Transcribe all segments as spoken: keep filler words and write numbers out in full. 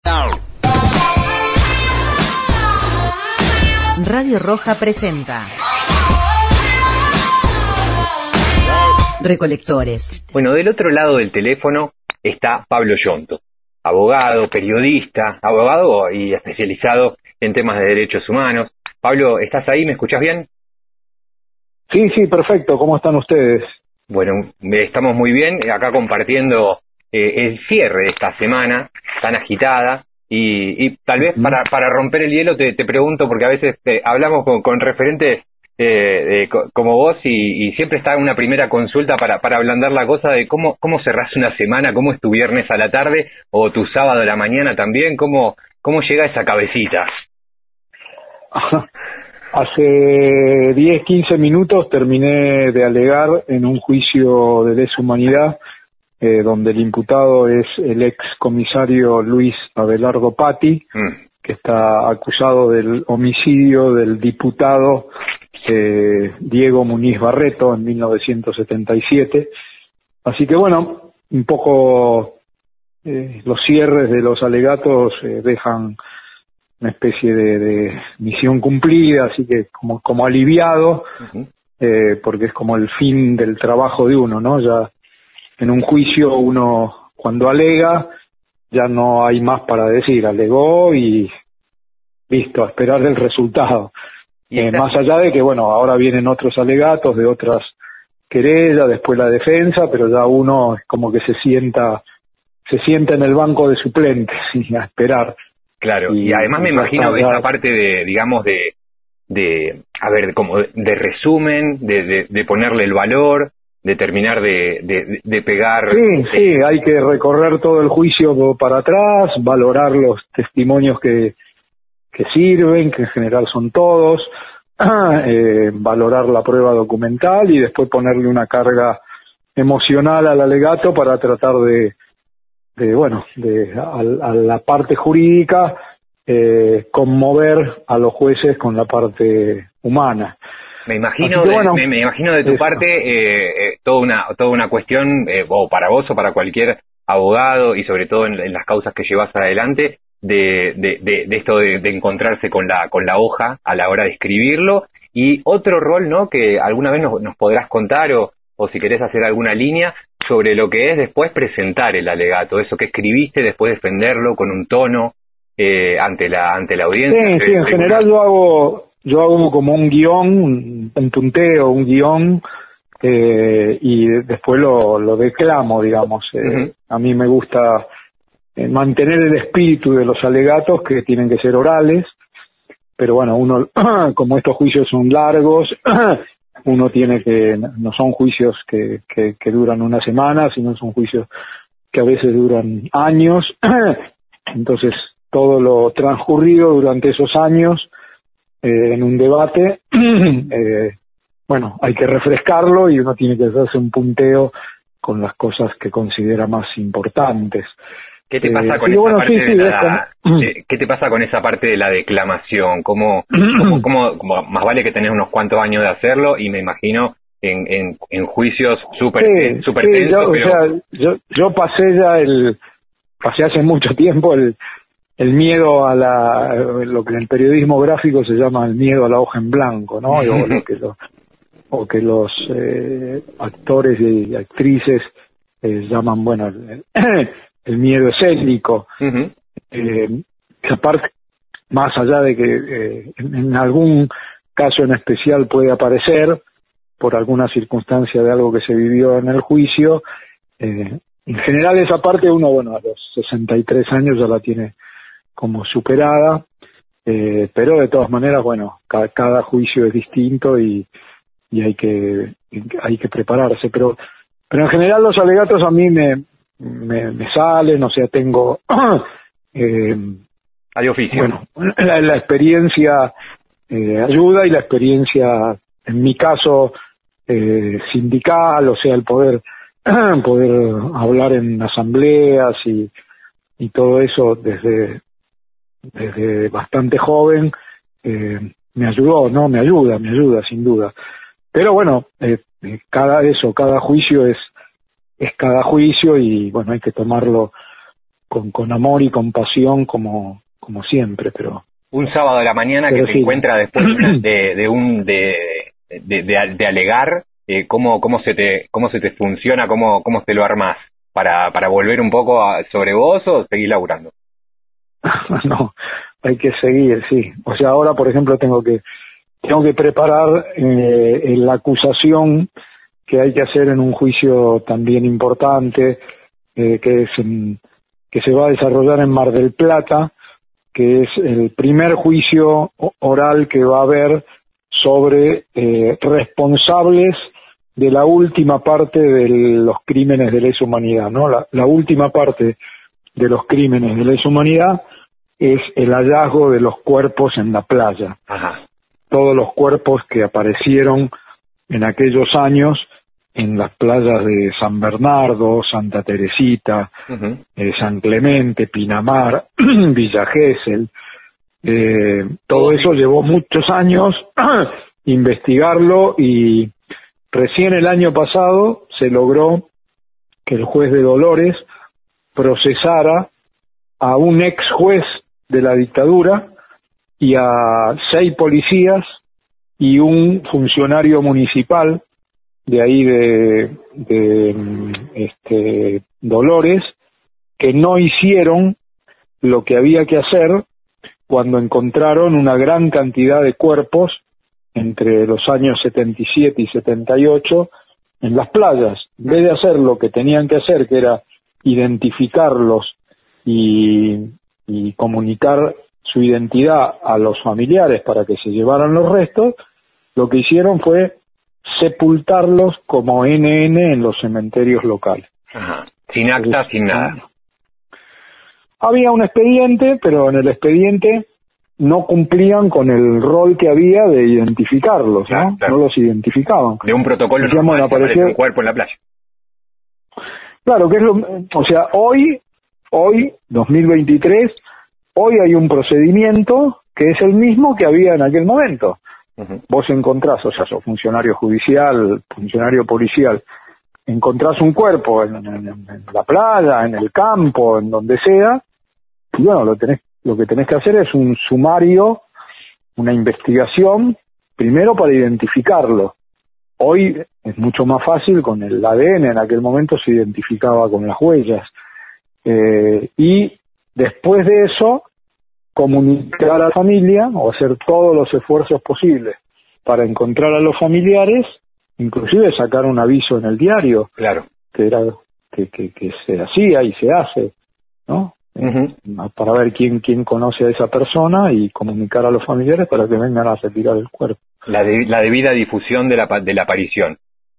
Radio Roja presenta Recolectores. Bueno, del otro lado del teléfono está Pablo Yonto, abogado, periodista, abogado y especializado en temas de derechos humanos. Pablo, ¿estás ahí? ¿Me escuchás bien? Sí, sí, perfecto. ¿Cómo están ustedes? Bueno, estamos muy bien, acá compartiendo eh, el cierre de esta semana tan agitada. Y, y tal vez para, para romper el hielo te, te pregunto, porque a veces eh, hablamos con, con referentes eh, de, co, como vos y, y siempre está una primera consulta para, para ablandar la cosa de cómo, cómo cerrás una semana, cómo es tu viernes a la tarde o tu sábado a la mañana también, cómo, cómo llega esa cabecita. Hace diez, quince minutos terminé de alegar en un juicio de lesa humanidad Eh, donde el imputado es el ex comisario Luis Abelardo Patti, mm. que está acusado del homicidio del diputado eh, Diego Muniz Barreto en mil novecientos setenta y siete. Así que bueno, un poco eh, los cierres de los alegatos eh, dejan una especie de, de misión cumplida, así que como, como aliviado, uh-huh. eh, porque es como el fin del trabajo de uno, ¿no? Ya en un juicio uno cuando alega ya no hay más para decir, alegó y listo, a esperar el resultado. Eh, más allá de que, bueno, ahora vienen otros alegatos de otras querellas, después la defensa, pero ya uno es como que se sienta se sienta en el banco de suplentes y a esperar. Claro, y, y además me imagino ya esa parte de, digamos, de, de a ver, como de resumen, de, de, de ponerle el valor, de terminar de, de, de pegar... Sí, sí, hay que recorrer todo el juicio para atrás, valorar los testimonios que, que sirven, que en general son todos, eh, valorar la prueba documental y después ponerle una carga emocional al alegato para tratar de, de bueno, de a, a la parte jurídica, eh, conmover a los jueces con la parte humana. Me imagino, de, bueno, me, me imagino de tu eso. parte eh, eh, toda una toda una cuestión, eh, o para vos o para cualquier abogado y sobre todo en, en las causas que llevas adelante, de, de, de, de esto de, de encontrarse con la con la hoja a la hora de escribirlo y otro rol, ¿no? Que alguna vez nos, nos podrás contar o, o si querés hacer alguna línea sobre lo que es después presentar el alegato, eso que escribiste, después defenderlo con un tono eh, ante la ante la audiencia. Sí, sí, en general yo hago Yo hago como un guión, un punteo, un guión, eh, y después lo, lo declamo, digamos. Eh, uh-huh. A mí me gusta eh, mantener el espíritu de los alegatos, que tienen que ser orales, pero bueno, uno, como estos juicios son largos, uno tiene que, no son juicios que, que, que duran una semana, sino son juicios que a veces duran años, entonces todo lo transcurrido durante esos años, Eh, en un debate, eh, bueno, hay que refrescarlo y uno tiene que hacerse un punteo con las cosas que considera más importantes. ¿Qué te pasa eh, con esa bueno, parte sí, de sí, la, como... eh, ¿Qué te pasa con esa parte de la declamación? ¿Cómo, cómo, cómo, cómo más vale que tenés unos cuantos años de hacerlo y me imagino en, en, en juicios súper sí, super sí, tensos? Yo, pero... o sea, yo, yo pasé ya el, pasé hace mucho tiempo el el miedo a la, lo que en el periodismo gráfico se llama el miedo a la hoja en blanco, ¿no? O lo que los, o que los eh, actores y actrices eh, llaman, bueno, el, el miedo escénico. Uh-huh. Eh, que aparte, más allá de que eh, en, en algún caso en especial puede aparecer por alguna circunstancia de algo que se vivió en el juicio, eh, en general esa parte uno, bueno, a los sesenta y tres años ya la tiene como superada, eh, pero de todas maneras, bueno, cada, cada juicio es distinto y, y hay que hay que prepararse, pero pero en general los alegatos a mí me me, me salen, o sea, tengo eh, hay oficio. Bueno, la, la experiencia eh, ayuda y la experiencia, en mi caso, eh, sindical, o sea, el poder poder hablar en asambleas y y todo eso desde desde bastante joven, eh, me ayudó, no, me ayuda, me ayuda sin duda. Pero bueno, eh, cada eso, cada juicio es es cada juicio y bueno, hay que tomarlo con, con amor y compasión como, como siempre, pero... Un sábado a la mañana que se sí. encuentra después de, de un de, de, de, de alegar, eh, ¿cómo, cómo se te cómo se te funciona, cómo, cómo te lo armás? ¿Para, para volver un poco a, sobre vos o seguir laburando? No, hay que seguir, sí. O sea, ahora, por ejemplo, tengo que tengo que preparar eh, la acusación que hay que hacer en un juicio también importante, eh, que es en, que se va a desarrollar en Mar del Plata, que es el primer juicio oral que va a haber sobre eh, responsables de la última parte de los crímenes de lesa humanidad, ¿no? La, la última parte de los crímenes de lesa humanidad es el hallazgo de los cuerpos en la playa. Ajá. Todos los cuerpos que aparecieron en aquellos años en las playas de San Bernardo, Santa Teresita, uh-huh. eh, San Clemente, Pinamar, Villa Gesell. Eh, todo eso llevó muchos años investigarlo y recién el año pasado se logró que el juez de Dolores procesara a un ex juez de la dictadura y a seis policías y un funcionario municipal de ahí de, de este, Dolores, que no hicieron lo que había que hacer cuando encontraron una gran cantidad de cuerpos entre los años setenta y siete y setenta y ocho en las playas. En vez de hacer lo que tenían que hacer, que era identificarlos y, y comunicar su identidad a los familiares para que se llevaran los restos, lo que hicieron fue sepultarlos como N N en los cementerios locales. Ajá. Sin acta, sin nada. Había un expediente, pero en el expediente no cumplían con el rol que había de identificarlos, claro, ¿no? Claro. No los identificaban. De un protocolo normal, bueno, apareció un cuerpo en la playa. Claro, que es lo, o sea, hoy, hoy, dos mil veintitrés, hoy hay un procedimiento que es el mismo que había en aquel momento. Uh-huh. Vos encontrás, o sea, sos funcionario judicial, funcionario policial, encontrás un cuerpo en, en, en la playa, en el campo, en donde sea, y bueno, lo tenés, lo que tenés que hacer es un sumario, una investigación, primero para identificarlo. Hoy es mucho más fácil con el A D N, en aquel momento se identificaba con las huellas. Eh, y después de eso, comunicar a la familia o hacer todos los esfuerzos posibles para encontrar a los familiares, inclusive sacar un aviso en el diario, claro, que era que, que, que se hacía y se hace, ¿no? Uh-huh. Para ver quién quién conoce a esa persona y comunicar a los familiares para que vengan a retirar el cuerpo. La, de, la debida difusión de la de la aparición.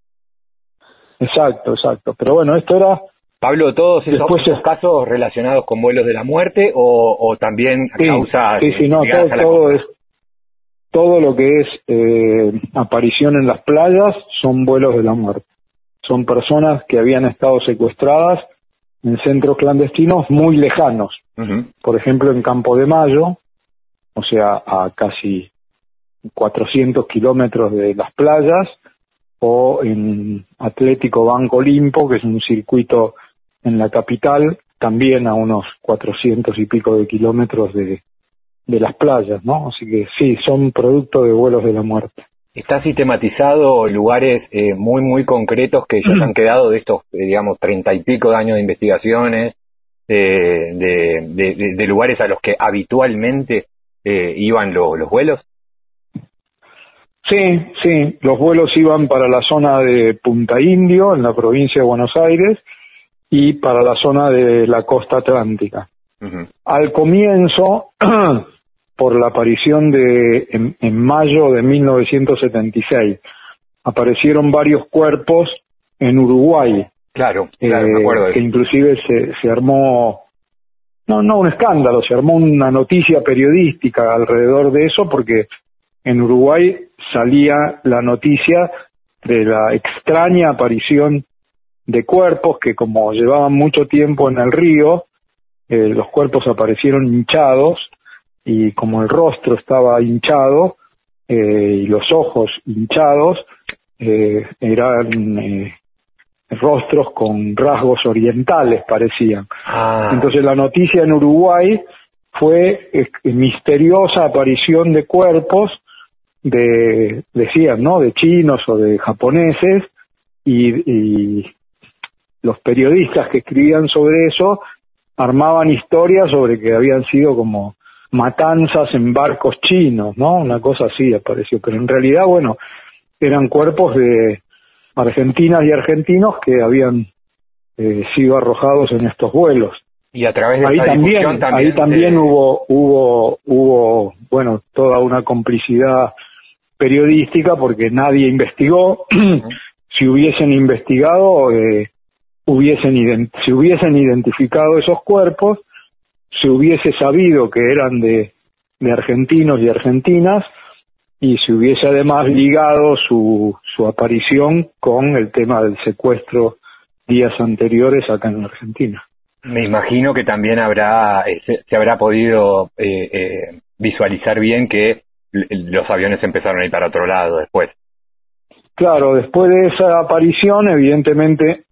Exacto, exacto. Pero bueno, esto era... Pablo, ¿todos esos, Después, esos casos relacionados con vuelos de la muerte o, o también a sí, causa sí, sí, no, todo, todo, es, todo lo que es eh, aparición en las playas son vuelos de la muerte. Son personas que habían estado secuestradas en centros clandestinos muy lejanos. Uh-huh. Por ejemplo, en Campo de Mayo, o sea, a casi cuatrocientos kilómetros de las playas, o en Atlético Banco Olimpo, que es un circuito en la capital, también a unos cuatrocientos y pico de kilómetros de, de las playas, ¿no? Así que sí, son producto de vuelos de la muerte. ¿Está sistematizado lugares eh, muy, muy concretos que ya se han quedado de estos, eh, digamos, treinta y pico de años de investigaciones, eh, de, de, de, de lugares a los que habitualmente eh, iban lo, los vuelos? Sí, sí, los vuelos iban para la zona de Punta Indio, en la provincia de Buenos Aires, y para la zona de la costa atlántica. Uh-huh. Al comienzo, por la aparición de, en, en mayo de mil novecientos setenta y seis, aparecieron varios cuerpos en Uruguay. Claro, claro, eh, me acuerdo de que eso. Inclusive se, se armó, no, no un escándalo, se armó una noticia periodística alrededor de eso, porque en Uruguay salía la noticia de la extraña aparición de cuerpos que, como llevaban mucho tiempo en el río, eh, los cuerpos aparecieron hinchados, y como el rostro estaba hinchado eh, y los ojos hinchados, eh, eran eh, rostros con rasgos orientales, parecían. Ah. Entonces la noticia en Uruguay fue eh, misteriosa aparición de cuerpos de, decían, ¿no?, de chinos o de japoneses, y, y los periodistas que escribían sobre eso armaban historias sobre que habían sido como matanzas en barcos chinos, ¿no? Una cosa así apareció, pero en realidad, bueno, eran cuerpos de argentinas y argentinos que habían eh, sido arrojados en estos vuelos. Y a través de ahí esa también, difusión también ahí también de... hubo, hubo, hubo, bueno, toda una complicidad periodística porque nadie investigó. Uh-huh. Si hubiesen investigado, eh, hubiesen ident- si hubiesen identificado esos cuerpos, se hubiese sabido que eran de, de argentinos y argentinas, y se hubiese además ligado su, su aparición con el tema del secuestro días anteriores acá en Argentina. Me imagino que también habrá eh, se, se habrá podido eh, eh, visualizar bien que l- los aviones empezaron a ir para otro lado después. Claro, después de esa aparición, evidentemente,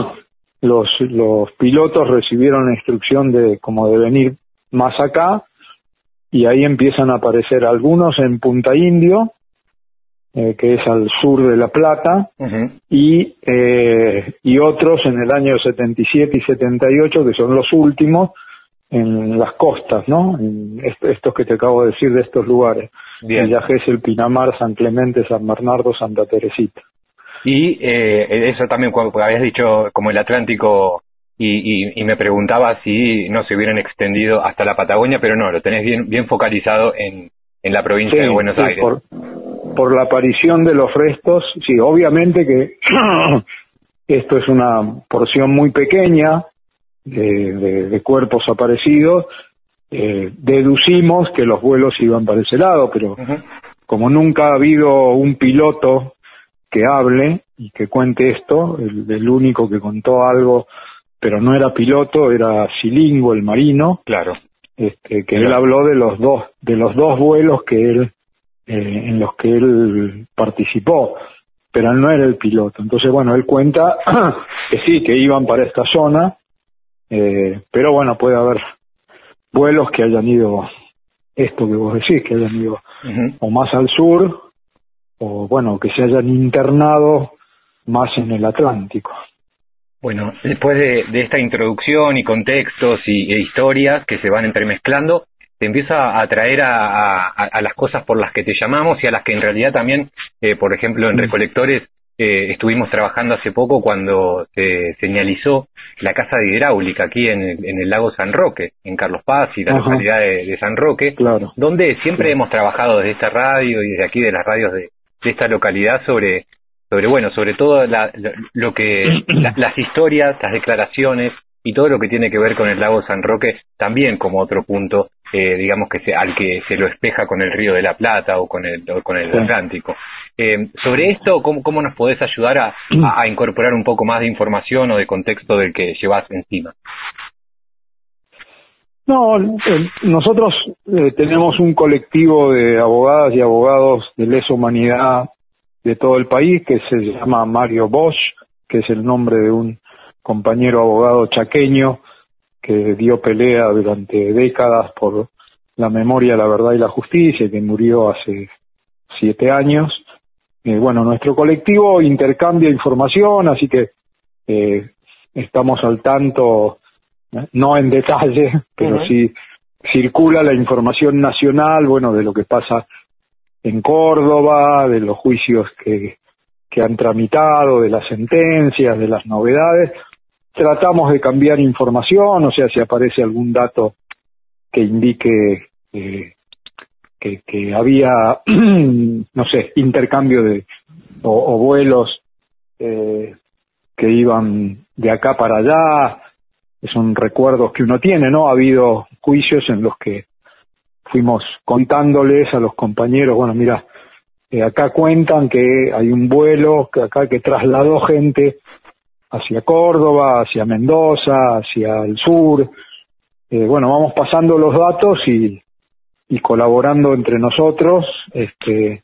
los los pilotos recibieron la instrucción de como de venir más acá, y ahí empiezan a aparecer algunos en Punta Indio, eh, que es al sur de La Plata, uh-huh. y eh, y otros en el año setenta y siete y setenta y ocho, que son los últimos, en las costas, ¿no? En est- estos que te acabo de decir de estos lugares. Bien. Villa Gesell, Pinamar, San Clemente, San Bernardo, Santa Teresita. Y eh, eso también, cuando habías dicho como el Atlántico, y, y, y me preguntaba si no se hubieran extendido hasta la Patagonia, pero no, lo tenés bien bien focalizado en, en la provincia sí, de Buenos sí, Aires. Por, por la aparición de los restos, sí, obviamente que esto es una porción muy pequeña de, de, de cuerpos aparecidos. Eh, deducimos que los vuelos iban para ese lado, pero uh-huh. como nunca ha habido un piloto que hable y que cuente esto, el, el único que contó algo, pero no era piloto, era Silingo, el marino, claro, este, que claro. él habló de los dos, de los dos vuelos que él, eh, en los que él participó, pero él no era el piloto. Entonces, bueno, él cuenta que sí, que iban para esta zona, eh, pero bueno, puede haber vuelos que hayan ido, esto que vos decís, que hayan ido uh-huh. o más al sur, o bueno, que se hayan internado más en el Atlántico. Bueno, después de, de esta introducción y contextos y e historias que se van entremezclando, te empieza a atraer a, a, a las cosas por las que te llamamos y a las que en realidad también, eh, por ejemplo, en Recolectores eh, estuvimos trabajando hace poco cuando se señalizó la casa de hidráulica aquí en el, en el lago San Roque, en Carlos Paz y la Ajá. localidad de, de San Roque, claro. donde siempre sí. hemos trabajado desde esta radio y desde aquí de las radios de, de esta localidad sobre, sobre bueno, sobre todo la, lo, lo que la, las historias, las declaraciones y todo lo que tiene que ver con el lago San Roque, también como otro punto, eh, digamos que se, al que se lo espeja con el Río de la Plata o con el, o con el sí. Atlántico. Eh, sobre esto, ¿cómo, cómo nos podés ayudar a, a, a incorporar un poco más de información o de contexto del que llevas encima? No, eh, nosotros eh, tenemos un colectivo de abogadas y abogados de lesa humanidad de todo el país que se llama Mario Bosch, que es el nombre de un compañero abogado chaqueño que dio pelea durante décadas por la memoria, la verdad y la justicia, que murió hace siete años. Eh, bueno, nuestro colectivo intercambia información, así que eh, estamos al tanto, ¿eh? No en detalle, pero uh-huh. sí circula la información nacional, bueno, de lo que pasa en Córdoba, de los juicios que, que han tramitado, de las sentencias, de las novedades. Tratamos de cambiar información, o sea, si aparece algún dato que indique eh, que, que había, no sé, intercambio de o, o vuelos eh, que iban de acá para allá, son recuerdos que uno tiene, ¿no? Ha habido juicios en los que fuimos contándoles a los compañeros, bueno, mira, eh, acá cuentan que hay un vuelo que acá que trasladó gente hacia Córdoba, hacia Mendoza, hacia el sur. Eh, bueno, vamos pasando los datos y, y colaborando entre nosotros, este,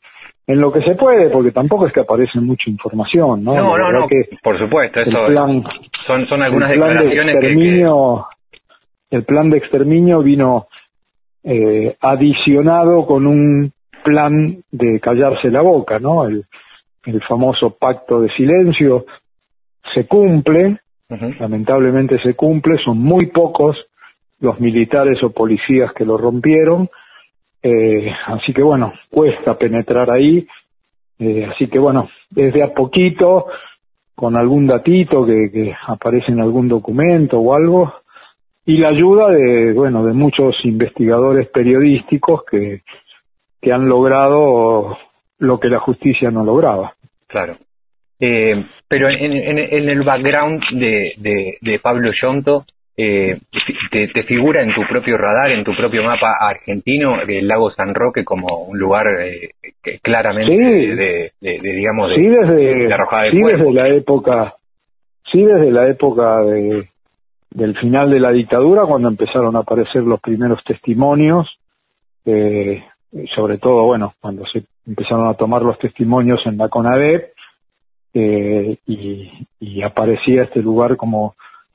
en lo que se puede, porque tampoco es que aparece mucha información, ¿no? No, no, no, que por supuesto, eso plan, son, son algunas el plan declaraciones de exterminio, que, que... El plan de exterminio vino eh, adicionado con un plan de callarse la boca, ¿no? El, el famoso pacto de silencio se cumple, uh-huh. lamentablemente se cumple, son muy pocos los militares o policías que lo rompieron, eh, así que bueno, cuesta penetrar ahí, eh, así que bueno, desde a poquito, con algún datito que, que aparece en algún documento o algo, y la ayuda de, bueno, de muchos investigadores periodísticos que, que han logrado lo que la justicia no lograba. Claro. Eh, pero en, en, en el background de, de, de Pablo Yonto, eh, te, te figura en tu propio radar, en tu propio mapa argentino, el lago San Roque como un lugar eh, que claramente sí. de, de, de, de, digamos, de, sí, desde, de arrojada de sí, cuerpo. desde la época, sí, desde la época de, del final de la dictadura, cuando empezaron a aparecer los primeros testimonios, eh, sobre todo, bueno, cuando se empezaron a tomar los testimonios en la CONADEP, eh, y, y aparecía este lugar como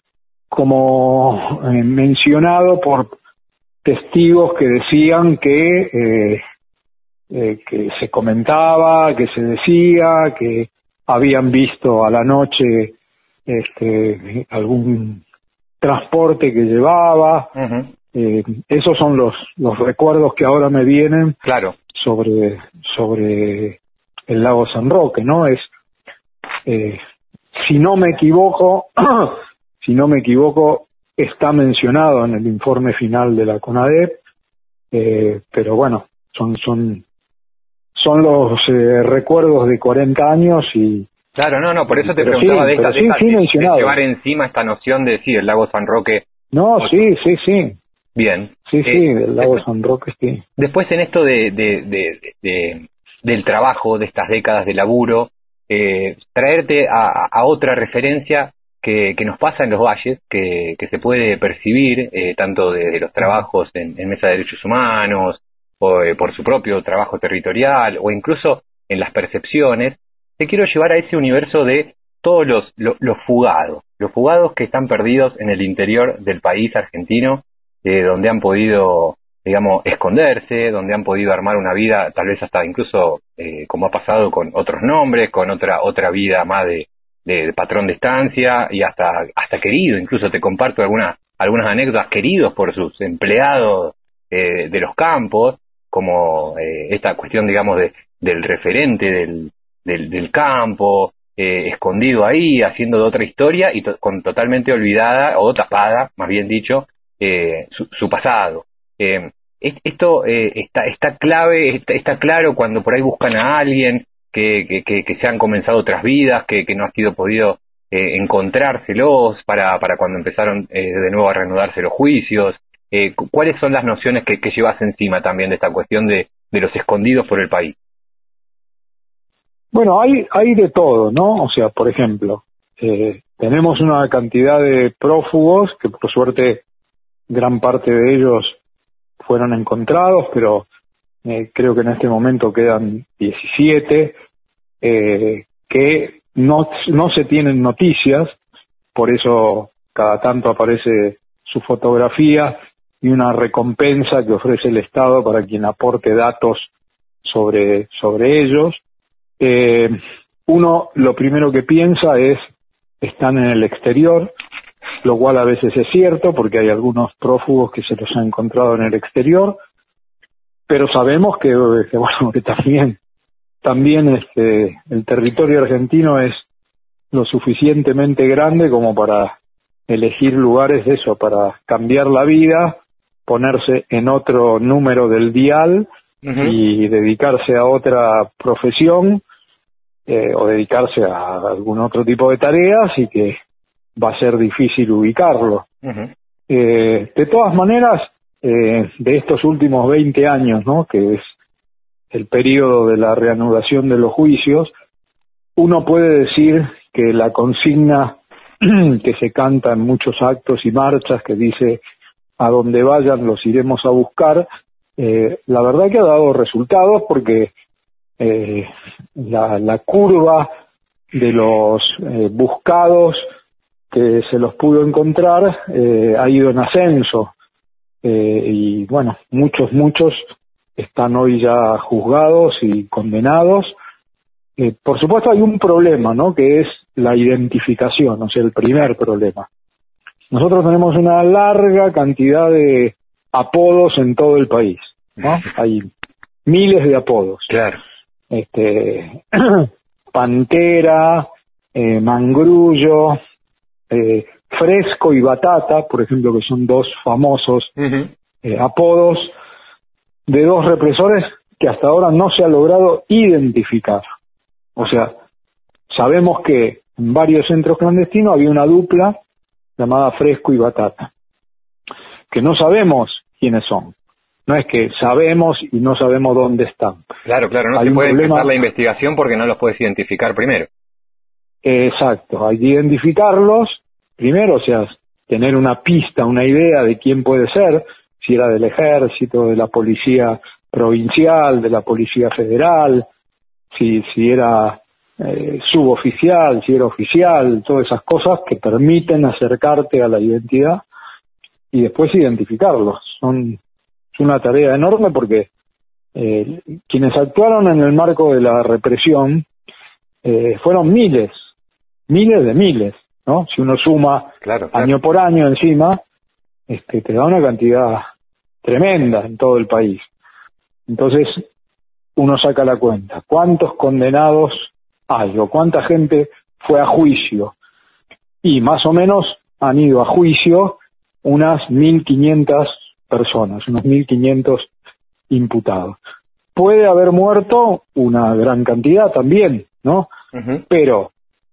como eh, mencionado por testigos que decían que eh, eh, que se comentaba, que se decía, que habían visto a la noche este algún transporte que llevaba. Uh-huh. Eh, esos son los los recuerdos que ahora me vienen, claro, sobre sobre el lago San Roque, ¿no? Es eh, si no me equivoco si no me equivoco está mencionado en el informe final de la CONADEP, eh, pero bueno, son son son los eh, recuerdos de cuarenta años y claro, no, no, por eso te pero preguntaba sí, de esta, sí, de, esta sí de, mencionado. de llevar encima esta noción de sí, el lago San Roque. No, otro. sí, sí, sí. Bien. Sí, eh, sí, el lago después, San Roque, sí. Después en esto de, de, de, de, de del trabajo, de estas décadas de laburo, eh, traerte a, a otra referencia que, que nos pasa en los valles, que, que se puede percibir eh, tanto desde los trabajos en, en Mesa de Derechos Humanos, o eh, por su propio trabajo territorial, o incluso en las percepciones. Te quiero llevar a ese universo de todos los, los, los fugados, los fugados que están perdidos en el interior del país argentino, eh, donde han podido, digamos, esconderse, donde han podido armar una vida, tal vez hasta incluso, eh, como ha pasado con otros nombres, con otra otra vida más de, de, de patrón de estancia, y hasta hasta querido, incluso te comparto algunas algunas anécdotas, queridos por sus empleados eh, de los campos, como eh, esta cuestión, digamos, de del referente del, del, del campo, eh, escondido ahí, haciendo de otra historia y to- con totalmente olvidada, o tapada, más bien dicho, eh, su, su pasado. Eh, esto eh, está está clave, está, está claro cuando por ahí buscan a alguien que, que, que, que se han comenzado otras vidas, que, que no ha sido podido eh, encontrárselos para, para cuando empezaron eh, de nuevo a reanudarse los juicios. Eh, ¿Cuáles son las nociones que, que llevas encima también de esta cuestión de, de los escondidos por el país? Bueno, hay hay de todo, ¿no? O sea, por ejemplo, eh, tenemos una cantidad de prófugos que por suerte gran parte de ellos fueron encontrados, pero eh, creo que en este momento quedan diecisiete eh, que no no se tienen noticias, por eso cada tanto aparece su fotografía y una recompensa que ofrece el Estado para quien aporte datos sobre sobre ellos. Eh, uno lo primero que piensa es están en el exterior, lo cual a veces es cierto porque hay algunos prófugos que se los han encontrado en el exterior, pero sabemos que, que bueno, que también también este el territorio argentino es lo suficientemente grande como para elegir lugares de eso, para cambiar la vida, ponerse en otro número del dial uh-huh. y dedicarse a otra profesión eh, o dedicarse a algún otro tipo de tareas y que va a ser difícil ubicarlo. Uh-huh. Eh, de todas maneras, eh, de estos últimos veinte años, ¿no?, que es el periodo de la reanudación de los juicios, uno puede decir que la consigna que se canta en muchos actos y marchas, que dice a donde vayan los iremos a buscar, eh, la verdad que ha dado resultados porque eh, la, la curva de los eh, buscados que se los pudo encontrar eh, ha ido en ascenso. Eh, y bueno, muchos, muchos están hoy ya juzgados y condenados. Eh, por supuesto hay un problema, ¿no?, que es la identificación, o sea, el primer problema. Nosotros tenemos una larga cantidad de apodos en todo el país, ¿no? Hay miles de apodos. Claro. Este, Pantera, eh, Mangrullo, eh, Fresco y Batata, por ejemplo, que son dos famosos uh-huh. eh, apodos de dos represores que hasta ahora no se ha logrado identificar. O sea, sabemos que en varios centros clandestinos había una dupla llamada Fresco y Batata, que no sabemos quiénes son. No es que sabemos y no sabemos dónde están. Claro, claro, no hay se puede problema... empezar la investigación porque no los puedes identificar primero. Exacto, hay que identificarlos primero, o sea, tener una pista, una idea de quién puede ser, si era del ejército, de la policía provincial, de la policía federal, si, si era eh, suboficial, si era oficial, todas esas cosas que permiten acercarte a la identidad y después identificarlos. Son, es una tarea enorme porque eh, quienes actuaron en el marco de la represión eh, fueron miles, miles de miles, ¿no? Si uno suma claro, claro. año por año encima, este, te da una cantidad tremenda en todo el país. Entonces, uno saca la cuenta. ¿Cuántos condenados hay? ¿O cuánta gente fue a juicio? Y más o menos han ido a juicio unas mil quinientas personas, unos mil quinientos imputados. Puede haber muerto una gran cantidad también, ¿no? Uh-huh. Pero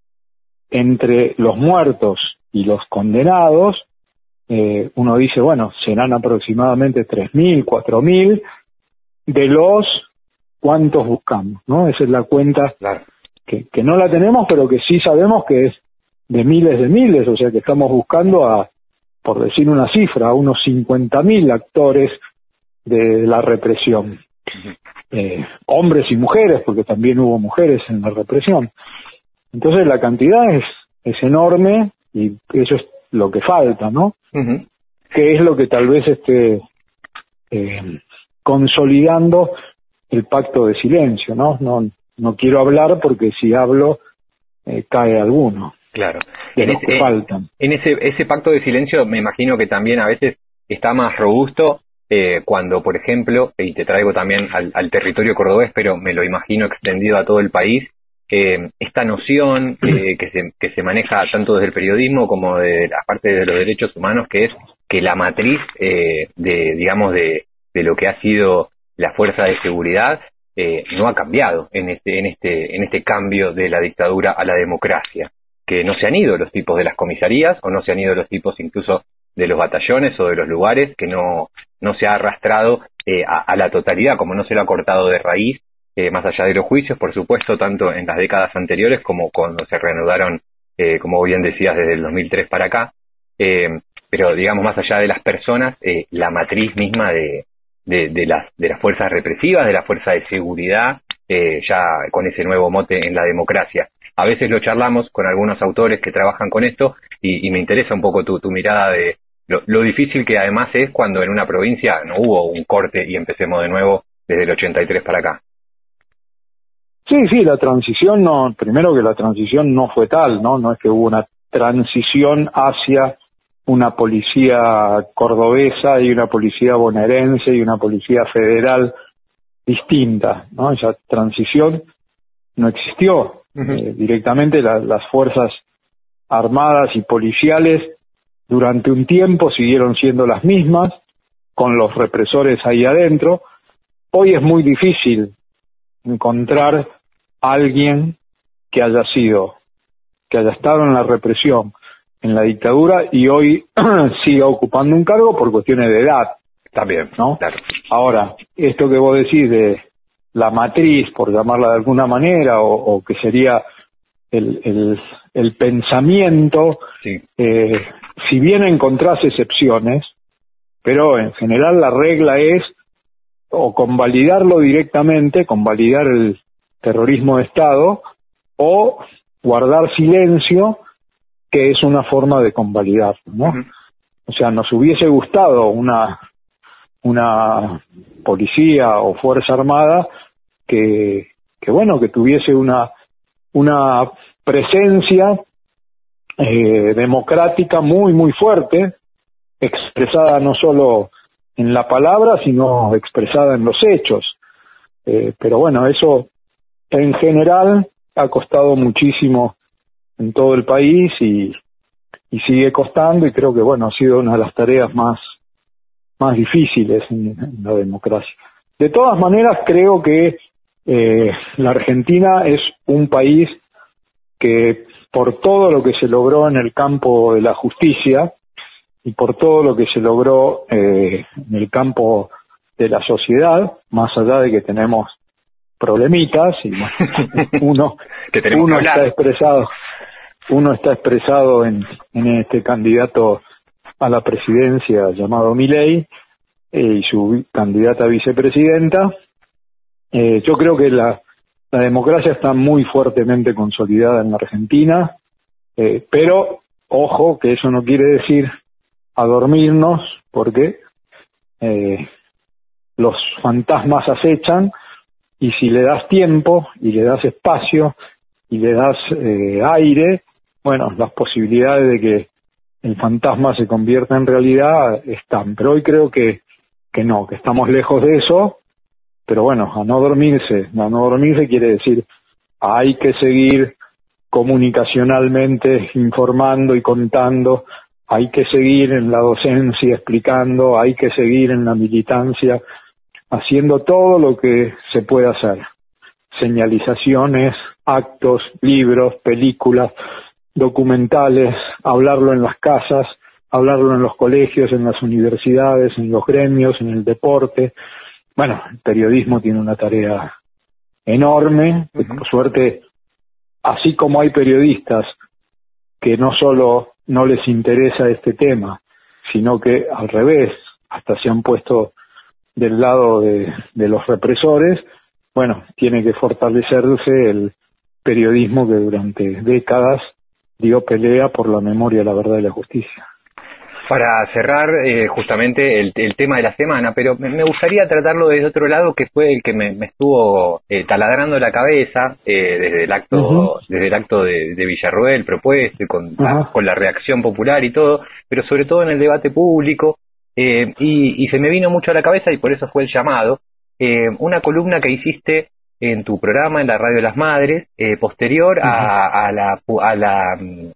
entre los muertos y los condenados, eh, uno dice, bueno, serán aproximadamente tres mil, cuatro mil, de los cuántos buscamos, ¿no? Esa es la cuenta claro. que, que no la tenemos, pero que sí sabemos que es de miles de miles, o sea que estamos buscando a, por decir una cifra, a unos cincuenta mil actores de la represión. Uh-huh. Eh, hombres y mujeres, porque también hubo mujeres en la represión. Entonces la cantidad es, es enorme y eso es lo que falta, ¿no? Uh-huh. Que es lo que tal vez esté eh, consolidando el pacto de silencio, ¿no? No, no quiero hablar porque si hablo eh, cae alguno. Claro. De en los ese, que faltan. En ese, ese pacto de silencio me imagino que también a veces está más robusto eh, cuando, por ejemplo, y te traigo también al, al territorio cordobés, pero me lo imagino extendido a todo el país, eh, esta noción eh, que, se, que se maneja tanto desde el periodismo como de la parte de los derechos humanos, que es que la matriz eh, de, digamos, de, de lo que ha sido la fuerza de seguridad eh, no ha cambiado en este, en este, en este cambio de la dictadura a la democracia, que no se han ido los tipos de las comisarías o no se han ido los tipos incluso de los batallones o de los lugares, que no, no se ha arrastrado eh, a, a la totalidad, como no se lo ha cortado de raíz, eh, más allá de los juicios, por supuesto, tanto en las décadas anteriores como cuando se reanudaron, eh, como bien decías, desde el dos mil tres para acá, eh, pero digamos más allá de las personas, eh, la matriz misma de, de, de, las, de las fuerzas represivas, de la fuerza de seguridad, eh, ya con ese nuevo mote en la democracia. A veces lo charlamos con algunos autores que trabajan con esto y, y me interesa un poco tu, tu mirada de lo, lo difícil que además es cuando en una provincia no hubo un corte y empecemos de nuevo desde el ochenta y tres para acá. Sí, sí, la transición no, primero que la transición no fue tal, ¿no? No es que hubo una transición hacia una policía cordobesa y una policía bonaerense y una policía federal distinta, ¿no? Esa transición no existió. Uh-huh. Eh, directamente la, las fuerzas armadas y policiales durante un tiempo siguieron siendo las mismas, con los represores ahí adentro. Hoy es muy difícil encontrar a alguien que haya sido, que haya estado en la represión, en la dictadura y hoy siga ocupando un cargo por cuestiones de edad. También, ¿no? Claro. Ahora, esto que vos decís de la matriz, por llamarla de alguna manera, o, o que sería el, el, el pensamiento, sí. eh, si bien encontrás excepciones, pero en general la regla es o convalidarlo directamente, convalidar el, terrorismo de Estado, o guardar silencio, que es una forma de convalidar, ¿no? Uh-huh. O sea, nos hubiese gustado una una policía o fuerza armada que, que bueno, que tuviese una una presencia eh, democrática muy, muy fuerte, expresada no solo en la palabra, sino expresada en los hechos. Eh, pero bueno, eso en general ha costado muchísimo en todo el país y, y sigue costando, y creo que bueno, ha sido una de las tareas más, más difíciles en, en la democracia. De todas maneras, creo que eh, la Argentina es un país que, por todo lo que se logró en el campo de la justicia y por todo lo que se logró eh, en el campo de la sociedad, más allá de que tenemos problemitas, y bueno, uno, que tenemos uno que está expresado, uno está expresado en, en este candidato a la presidencia llamado Milei eh, y su candidata a vicepresidenta. Eh, yo creo que la, la democracia está muy fuertemente consolidada en la Argentina, eh, pero ojo que eso no quiere decir a dormirnos, porque eh, los fantasmas acechan, y si le das tiempo y le das espacio y le das eh, aire, bueno, las posibilidades de que el fantasma se convierta en realidad están. Pero hoy creo que, que no, que estamos lejos de eso. Pero bueno, a no dormirse, a no dormirse quiere decir hay que seguir comunicacionalmente informando y contando, hay que seguir en la docencia explicando, hay que seguir en la militancia haciendo todo lo que se puede hacer. Señalizaciones, actos, libros, películas, documentales, hablarlo en las casas, hablarlo en los colegios, en las universidades, en los gremios, en el deporte. Bueno, el periodismo tiene una tarea enorme, que por suerte, así como hay periodistas que no solo no les interesa este tema, sino que al revés, hasta se han puesto del lado de, de los represores, bueno, tiene que fortalecerse el periodismo que durante décadas dio pelea por la memoria, la verdad y la justicia. Para cerrar eh, justamente el, el tema de la semana, pero me, me gustaría tratarlo desde otro lado, que fue el que me, me estuvo eh, taladrando la cabeza eh, desde el acto uh-huh. desde el acto de, de Villarroel propuesto, y con, uh-huh. la, con la reacción popular y todo, pero sobre todo en el debate público, eh, y, y se me vino mucho a la cabeza, y por eso fue el llamado, eh, una columna que hiciste en tu programa en la Radio de las Madres, eh, posterior uh-huh. a, a la... A la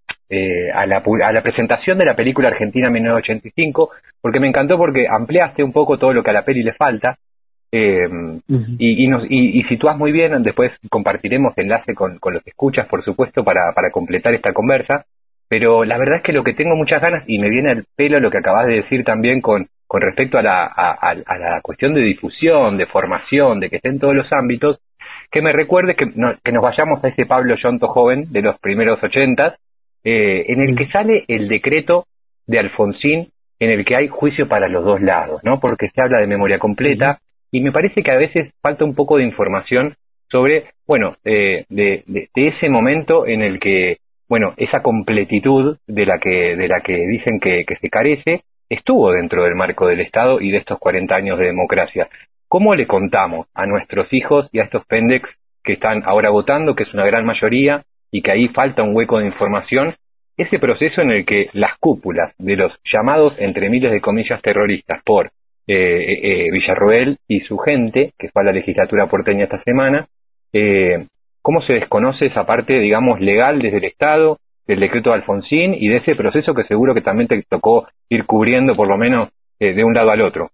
Eh, a, la, a la presentación de la película Argentina mil novecientos ochenta y cinco, porque me encantó, porque ampliaste un poco todo lo que a la peli le falta, eh, uh-huh. y, y, nos, y, y situás muy bien. Después compartiremos enlace con, con los que escuchas, por supuesto, para, para completar esta conversa, pero la verdad es que lo que tengo muchas ganas, y me viene al pelo lo que acabas de decir también con, con respecto a la, a, a la cuestión de difusión, de formación, de que esté en todos los ámbitos, que me recuerdes que, no, que nos vayamos a ese Pablo Yonto joven de los primeros ochentas, Eh, en el que sale el decreto de Alfonsín, en el que hay juicio para los dos lados, ¿no? Porque se habla de memoria completa, uh-huh. y me parece que a veces falta un poco de información sobre, bueno, eh, de, de, de ese momento en el que, bueno, esa completitud de la que de la que dicen que, que se carece, estuvo dentro del marco del Estado y de estos cuarenta años de democracia. ¿Cómo le contamos a nuestros hijos y a estos pendex que están ahora votando, que es una gran mayoría, y que ahí falta un hueco de información, ese proceso en el que las cúpulas de los llamados, entre miles de comillas, terroristas por eh, eh, Villarroel y su gente, que fue a la legislatura porteña esta semana, eh, cómo se desconoce esa parte, digamos, legal desde el Estado, del decreto de Alfonsín, y de ese proceso que seguro que también te tocó ir cubriendo, por lo menos, eh, de un lado al otro?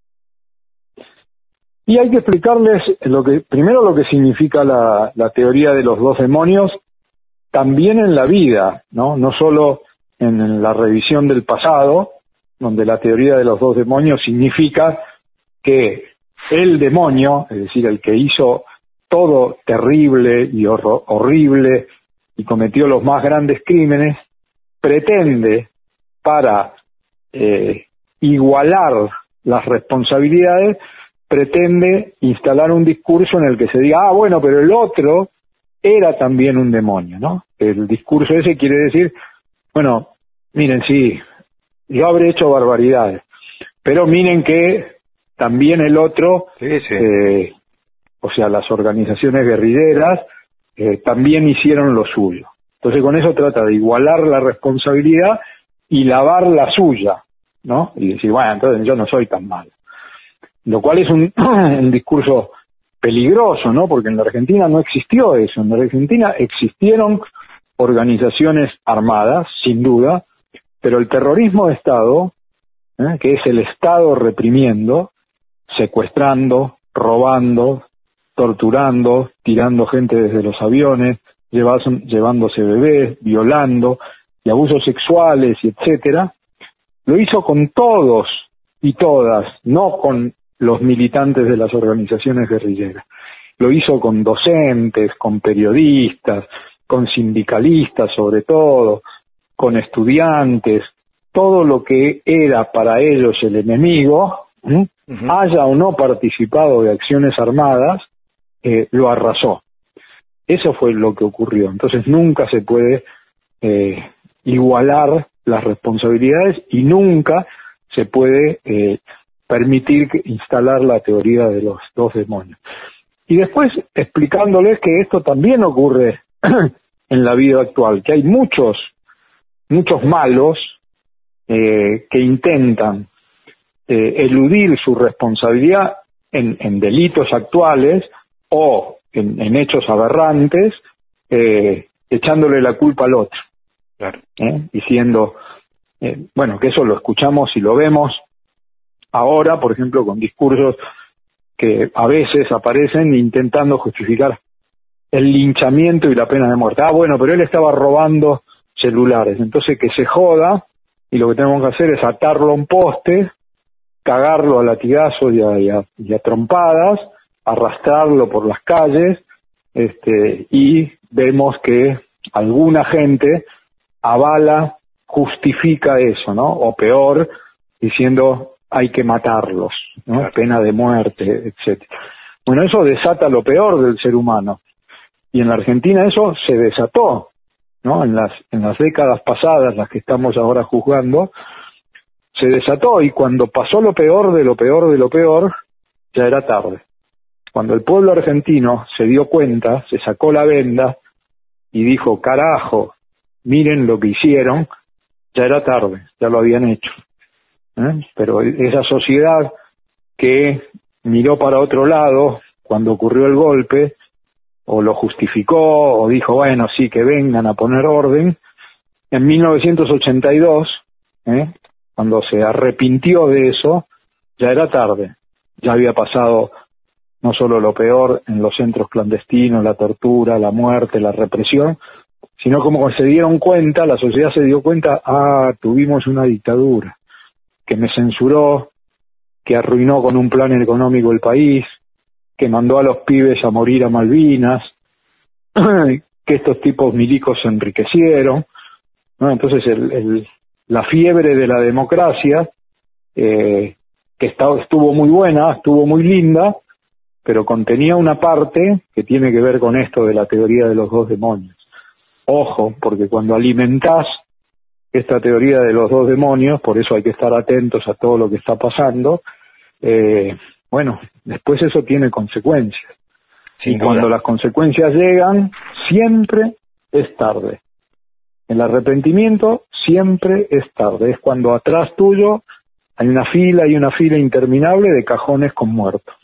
Y hay que explicarles lo que primero lo que significa la, la teoría de los dos demonios, también en la vida, ¿no? No solo en la revisión del pasado, donde la teoría de los dos demonios significa que el demonio, es decir, el que hizo todo terrible y hor- horrible y cometió los más grandes crímenes, pretende, para eh, igualar las responsabilidades, pretende instalar un discurso en el que se diga, ah, bueno, pero el otro era también un demonio, ¿no? El discurso ese quiere decir, bueno, miren, sí, yo habré hecho barbaridades, pero miren que también el otro, sí, sí. Eh, o sea, las organizaciones guerrilleras, eh, también hicieron lo suyo. Entonces con eso trata de igualar la responsabilidad y lavar la suya, ¿no? Y decir, bueno, entonces yo no soy tan malo. Lo cual es un, un discurso peligroso, ¿no? Porque en la Argentina no existió eso. En la Argentina existieron organizaciones armadas, sin duda, pero el terrorismo de Estado, ¿eh? que es el Estado reprimiendo, secuestrando, robando, torturando, tirando gente desde los aviones, llevas, llevándose bebés, violando, y abusos sexuales, y etcétera, lo hizo con todos y todas, no con los militantes de las organizaciones guerrilleras. Lo hizo con docentes, con periodistas, con sindicalistas sobre todo, con estudiantes, todo lo que era para ellos el enemigo, ¿eh? uh-huh. haya o no participado de acciones armadas, eh, lo arrasó. Eso fue lo que ocurrió. Entonces nunca se puede eh, igualar las responsabilidades y nunca se puede eh, permitir que, instalar la teoría de los dos demonios. Y después explicándoles que esto también ocurre en la vida actual, que hay muchos, muchos malos eh, que intentan eh, eludir su responsabilidad en, en delitos actuales o en, en hechos aberrantes, eh, echándole la culpa al otro. Claro. ¿Eh? Diciendo, eh, bueno, que eso lo escuchamos y lo vemos ahora, por ejemplo, con discursos que a veces aparecen intentando justificar el linchamiento y la pena de muerte. Ah, bueno, pero él estaba robando celulares, entonces que se joda, y lo que tenemos que hacer es atarlo a un poste, cagarlo a latigazos y a, y a, y a trompadas, arrastrarlo por las calles, este, y vemos que alguna gente avala, justifica eso, ¿no? O peor, diciendo hay que matarlos, ¿no? Claro. Pena de muerte, etcétera. Bueno, eso desata lo peor del ser humano. Y en la Argentina eso se desató, ¿no? En las en las décadas pasadas, las que estamos ahora juzgando, se desató, y cuando pasó lo peor de lo peor de lo peor, ya era tarde. Cuando el pueblo argentino se dio cuenta, se sacó la venda y dijo, carajo, miren lo que hicieron, ya era tarde, ya lo habían hecho. ¿Eh? Pero esa sociedad que miró para otro lado cuando ocurrió el golpe, o lo justificó, o dijo, bueno, sí, que vengan a poner orden, en mil novecientos ochenta y dos, ¿eh? cuando se arrepintió de eso, ya era tarde. Ya había pasado no solo lo peor en los centros clandestinos, la tortura, la muerte, la represión, sino como se dieron cuenta, la sociedad se dio cuenta, ah, tuvimos una dictadura que me censuró, que arruinó con un plan económico el país, que mandó a los pibes a morir a Malvinas, que estos tipos milicos se enriquecieron, ¿no? Entonces el, el, la fiebre de la democracia, eh, que está, estuvo muy buena, estuvo muy linda, pero contenía una parte que tiene que ver con esto de la teoría de los dos demonios. Ojo, porque cuando alimentás esta teoría de los dos demonios, por eso hay que estar atentos a todo lo que está pasando, eh, bueno, después eso tiene consecuencias. Sin y duda. Cuando las consecuencias llegan, siempre es tarde. El arrepentimiento siempre es tarde. Es cuando atrás tuyo hay una fila y una fila interminable de cajones con muertos.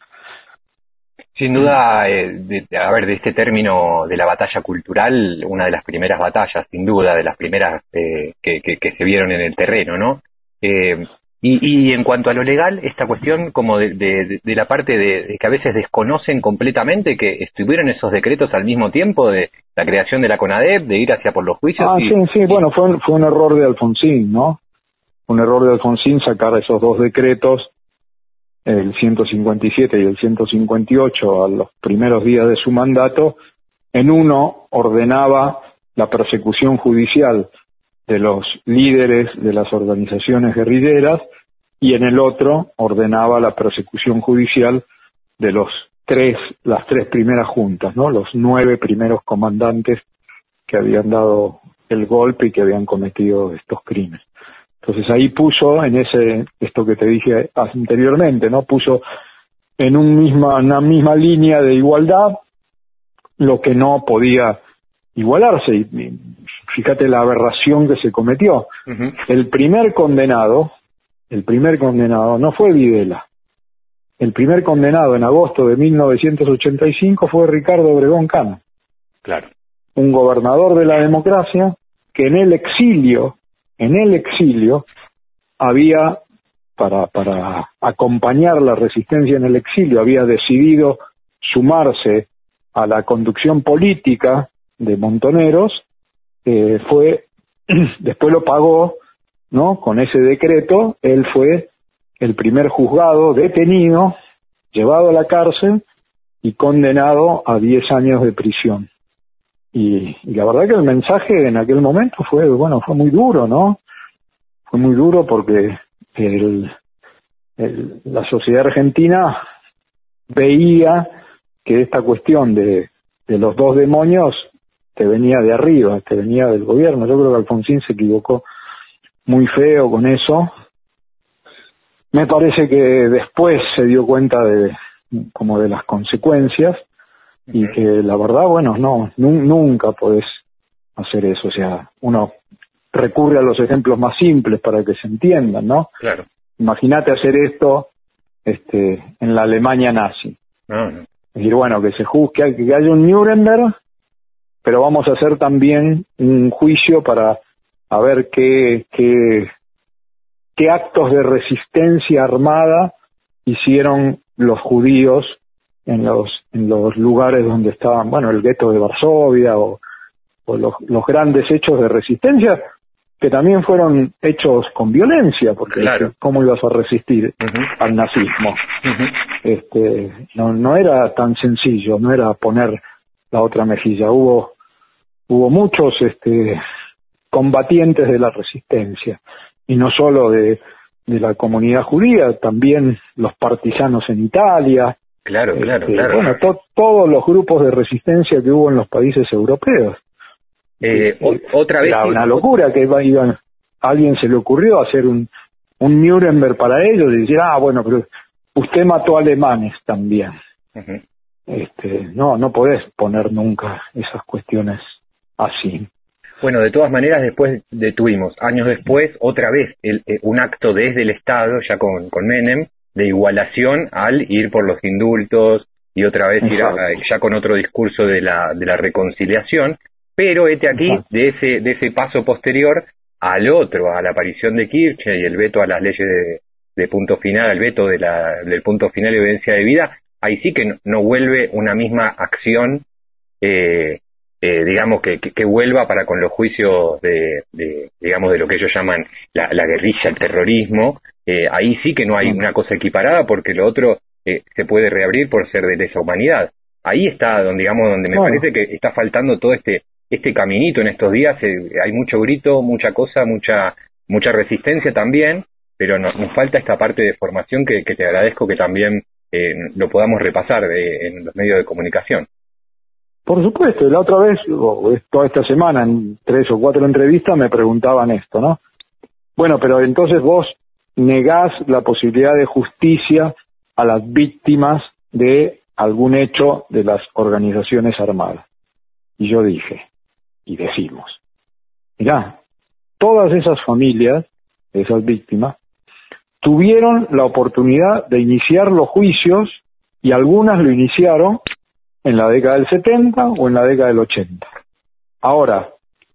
Sin duda, eh, de, a ver, de este término de la batalla cultural, una de las primeras batallas, sin duda, de las primeras eh, que, que, que se vieron en el terreno, ¿no? Eh, y, y en cuanto a lo legal, esta cuestión como de, de, de la parte de, de que a veces desconocen completamente que estuvieron esos decretos al mismo tiempo de la creación de la CONADEP, de ir hacia por los juicios. Ah, y, sí, sí, y... bueno, fue un, fue un error de Alfonsín, ¿no? Un error de Alfonsín sacar esos dos decretos, el ciento cincuenta y siete y el ciento cincuenta y ocho, a los primeros días de su mandato. En uno ordenaba la persecución judicial de los líderes de las organizaciones guerrilleras, y en el otro ordenaba la persecución judicial de los tres, las tres primeras juntas, ¿no? Los nueve primeros comandantes que habían dado el golpe y que habían cometido estos crímenes. Entonces ahí puso en ese, esto que te dije anteriormente, ¿no? Puso en un misma, una misma línea de igualdad lo que no podía igualarse. Y, y fíjate la aberración que se cometió. Uh-huh. El primer condenado, el primer condenado no fue Videla. El primer condenado en agosto de mil novecientos ochenta y cinco fue Ricardo Obregón Cano. Claro. Un gobernador de la democracia que en el exilio, en el exilio, había, para, para acompañar la resistencia en el exilio, había decidido sumarse a la conducción política de Montoneros, eh, fue, después lo pagó, ¿no? Con ese decreto, él fue el primer juzgado, detenido, llevado a la cárcel y condenado a diez años de prisión. Y, y la verdad que el mensaje en aquel momento fue, bueno, fue muy duro, ¿no? Fue muy duro porque el, el, la sociedad argentina veía que esta cuestión de, de los dos demonios te venía de arriba, te venía del gobierno. Yo creo que Alfonsín se equivocó muy feo con eso. Me parece que después se dio cuenta de como de las consecuencias y que la verdad, bueno, no, nunca podés hacer eso. O sea, uno recurre a los ejemplos más simples para que se entiendan, ¿no? Claro. Imagínate hacer esto este, en la Alemania nazi. No, no. Es decir, bueno, que se juzgue, que haya un Nuremberg, pero vamos a hacer también un juicio para a ver qué, qué, qué actos de resistencia armada hicieron los judíos en los en los lugares donde estaban, bueno, el gueto de Varsovia o, o los, los grandes hechos de resistencia, que también fueron hechos con violencia, porque claro. ¿cómo ibas a resistir uh-huh. al nazismo? Uh-huh. Este, no, no era tan sencillo, no era poner la otra mejilla. Hubo hubo muchos este, combatientes de la resistencia, y no solo de, de la comunidad judía, también los partisanos en Italia. Claro, claro, este, claro. Bueno, to, todos los grupos de resistencia que hubo en los países europeos. Eh, o, otra vez. Era una locura que iba, iba, a alguien se le ocurrió hacer un, un Nuremberg para ellos y decir, ah, bueno, pero usted mató alemanes también. Uh-huh. Este, no, no podés poner nunca esas cuestiones así. Bueno, de todas maneras, después detuvimos, años después, otra vez, el, eh, un acto desde el Estado, ya con, con Menem, de igualación al ir por los indultos y otra vez ir a, ya con otro discurso de la, de la reconciliación, pero este aquí, Exacto. de ese, de ese paso posterior al otro, a la aparición de Kirchner y el veto a las leyes de, de punto final, el veto de la, del punto final de evidencia de vida, ahí sí que no, no vuelve una misma acción, eh, eh, digamos, que, que, que vuelva para con los juicios de, de, digamos, de lo que ellos llaman la, la guerrilla, el terrorismo. Eh, ahí sí que no hay una cosa equiparada, porque lo otro eh, se puede reabrir por ser de lesa humanidad. Ahí está, donde, digamos, donde me bueno. parece que está faltando todo este este caminito en estos días. Eh, hay mucho grito, mucha cosa, mucha mucha resistencia también, pero no, nos falta esta parte de formación que, que te agradezco que también eh, lo podamos repasar de, en los medios de comunicación. Por supuesto, la otra vez, o toda esta semana, en tres o cuatro entrevistas me preguntaban esto, ¿no? Bueno, pero entonces vos negás la posibilidad de justicia a las víctimas de algún hecho de las organizaciones armadas. Y yo dije, y decimos, mirá, todas esas familias, esas víctimas, tuvieron la oportunidad de iniciar los juicios, y algunas lo iniciaron en la década del setenta o en la década del ochenta. Ahora,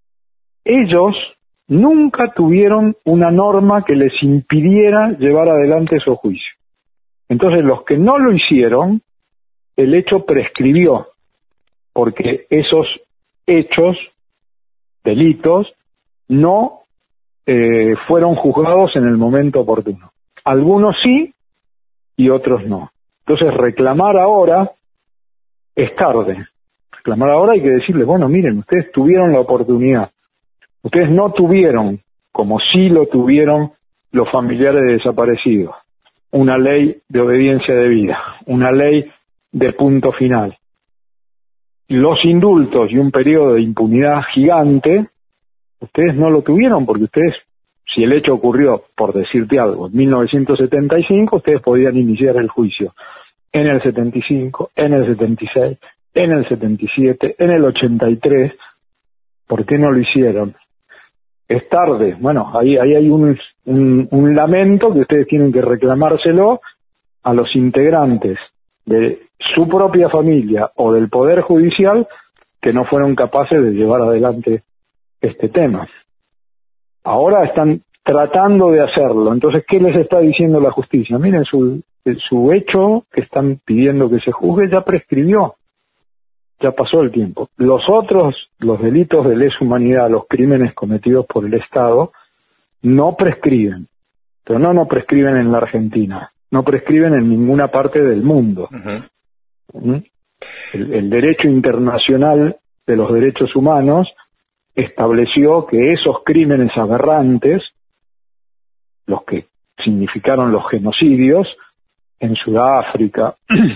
ellos nunca tuvieron una norma que les impidiera llevar adelante esos juicios. Entonces, los que no lo hicieron, el hecho prescribió, porque esos hechos, delitos, no eh, fueron juzgados en el momento oportuno. Algunos sí y otros no. Entonces, reclamar ahora es tarde. Reclamar ahora hay que decirles, bueno, miren, ustedes tuvieron la oportunidad. Ustedes no tuvieron, como sí lo tuvieron los familiares de desaparecidos, una ley de obediencia debida, una ley de punto final, los indultos y un periodo de impunidad gigante, ustedes no lo tuvieron porque ustedes, si el hecho ocurrió, por decirte algo, en mil novecientos setenta y cinco, ustedes podían iniciar el juicio en el setenta y cinco, en el setenta y seis, en el setenta y siete, en el ochenta y tres. ¿Por qué no lo hicieron? Es tarde. Bueno, ahí, ahí hay un, un, un lamento que ustedes tienen que reclamárselo a los integrantes de su propia familia o del Poder Judicial que no fueron capaces de llevar adelante este tema. Ahora están tratando de hacerlo. Entonces, ¿qué les está diciendo la justicia? Miren, su, su hecho que están pidiendo que se juzgue ya prescribió. Ya pasó el tiempo. Los otros, los delitos de lesa humanidad, los crímenes cometidos por el Estado, no prescriben. Pero no, no prescriben en la Argentina. No prescriben en ninguna parte del mundo. Uh-huh. ¿Mm? El, el derecho internacional de los derechos humanos estableció que esos crímenes aberrantes, los que significaron los genocidios, en Sudáfrica,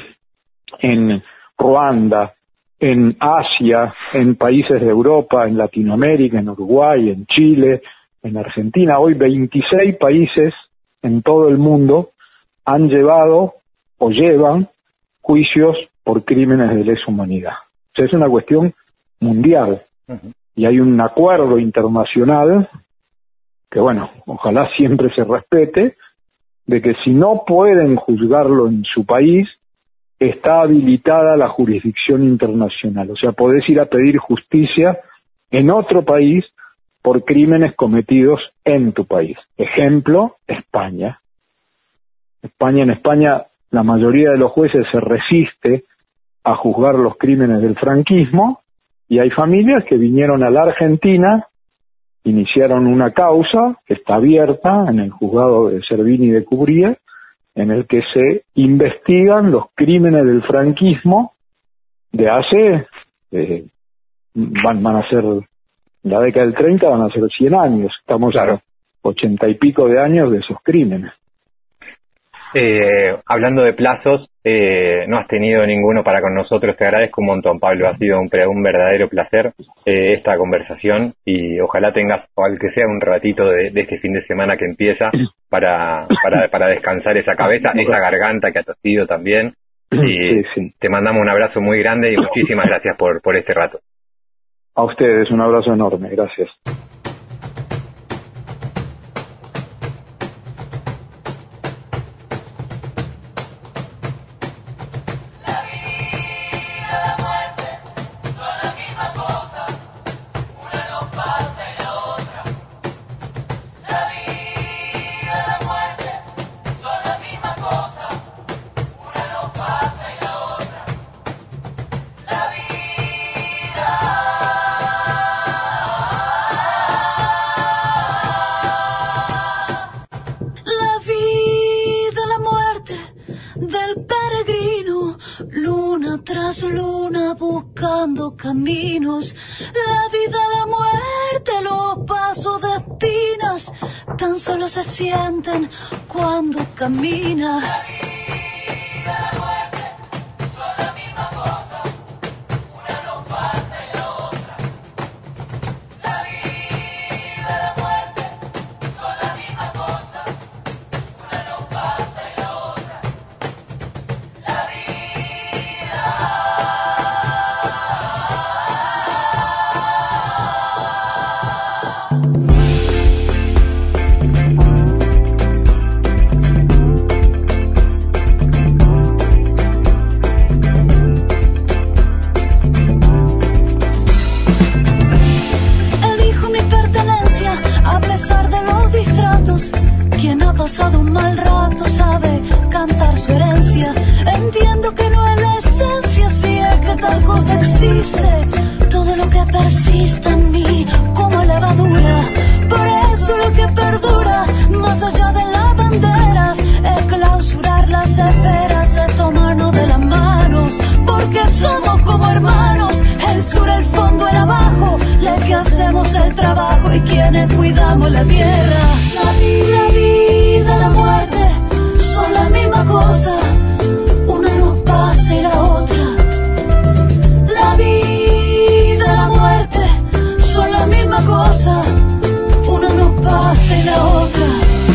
en Ruanda, en Asia, en países de Europa, en Latinoamérica, en Uruguay, en Chile, en Argentina. Hoy veintiséis países en todo el mundo han llevado o llevan juicios por crímenes de lesa humanidad. O sea, es una cuestión mundial. Uh-huh. Y hay un acuerdo internacional que, bueno, ojalá siempre se respete, de que si no pueden juzgarlo en su país, está habilitada la jurisdicción internacional. O sea, podés ir a pedir justicia en otro país por crímenes cometidos en tu país. Ejemplo, España. España, en España, la mayoría de los jueces se resiste a juzgar los crímenes del franquismo y hay familias que vinieron a la Argentina, iniciaron una causa que está abierta en el juzgado de Cervini de Cubría, en el que se investigan los crímenes del franquismo de hace, eh, van, van a ser, la década del treinta van a ser cien años, estamos claro. a ochenta y pico de años de esos crímenes. Eh, hablando de plazos, eh, no has tenido ninguno para con nosotros, te agradezco un montón, Pablo, ha sido un, un verdadero placer eh, esta conversación y ojalá tengas, o al que sea, un ratito de, de este fin de semana que empieza para, para, para descansar esa cabeza, esa garganta que ha tosido también y sí, sí. Te mandamos un abrazo muy grande y muchísimas gracias por, por este rato. A ustedes un abrazo enorme, gracias. Luna buscando caminos, la vida, la muerte, los pasos de espinas, tan solo se sienten cuando caminas. Pasado un mal rato, sabe cantar su herencia. Entiendo que no es la esencia, si es que tal cosa existe. Todo lo que persiste en mí como levadura. Por eso lo que perdura, más allá de las banderas, es clausurar las esperas, es tomarnos de las manos. Porque somos como hermanos, el sur, el fondo, el abajo, los que hacemos el trabajo y quienes cuidamos la tierra. La vida, la vida. cosa, una nos pasa y la otra. La vida, la muerte son la misma cosa, una nos pasa y la otra.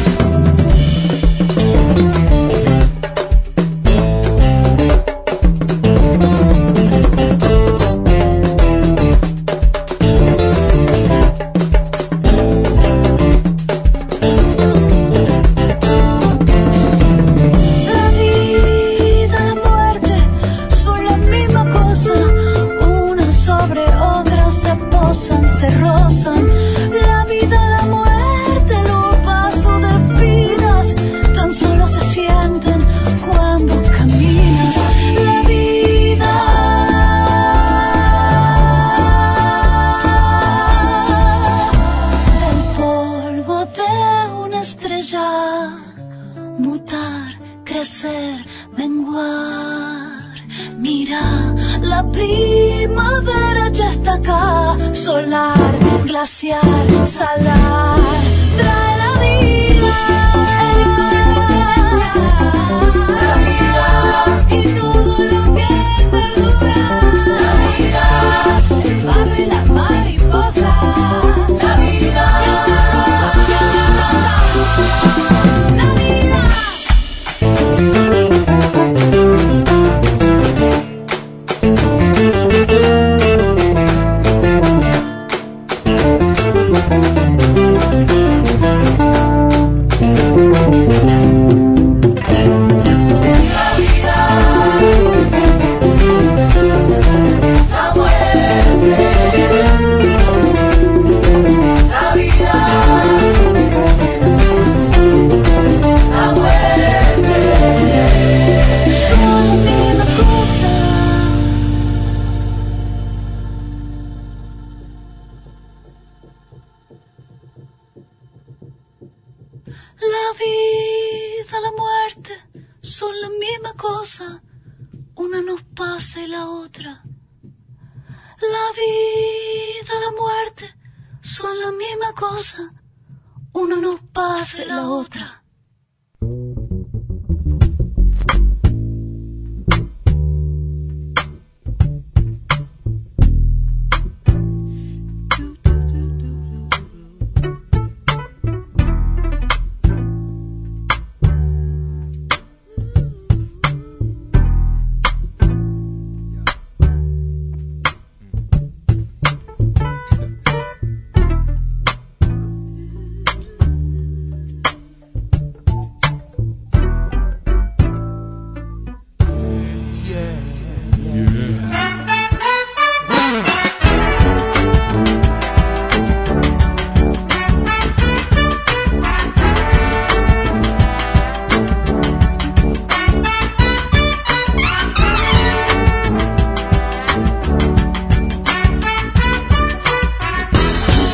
Una nos pasa y la otra.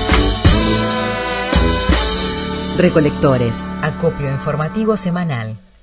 Recolectores, acopio informativo semanal.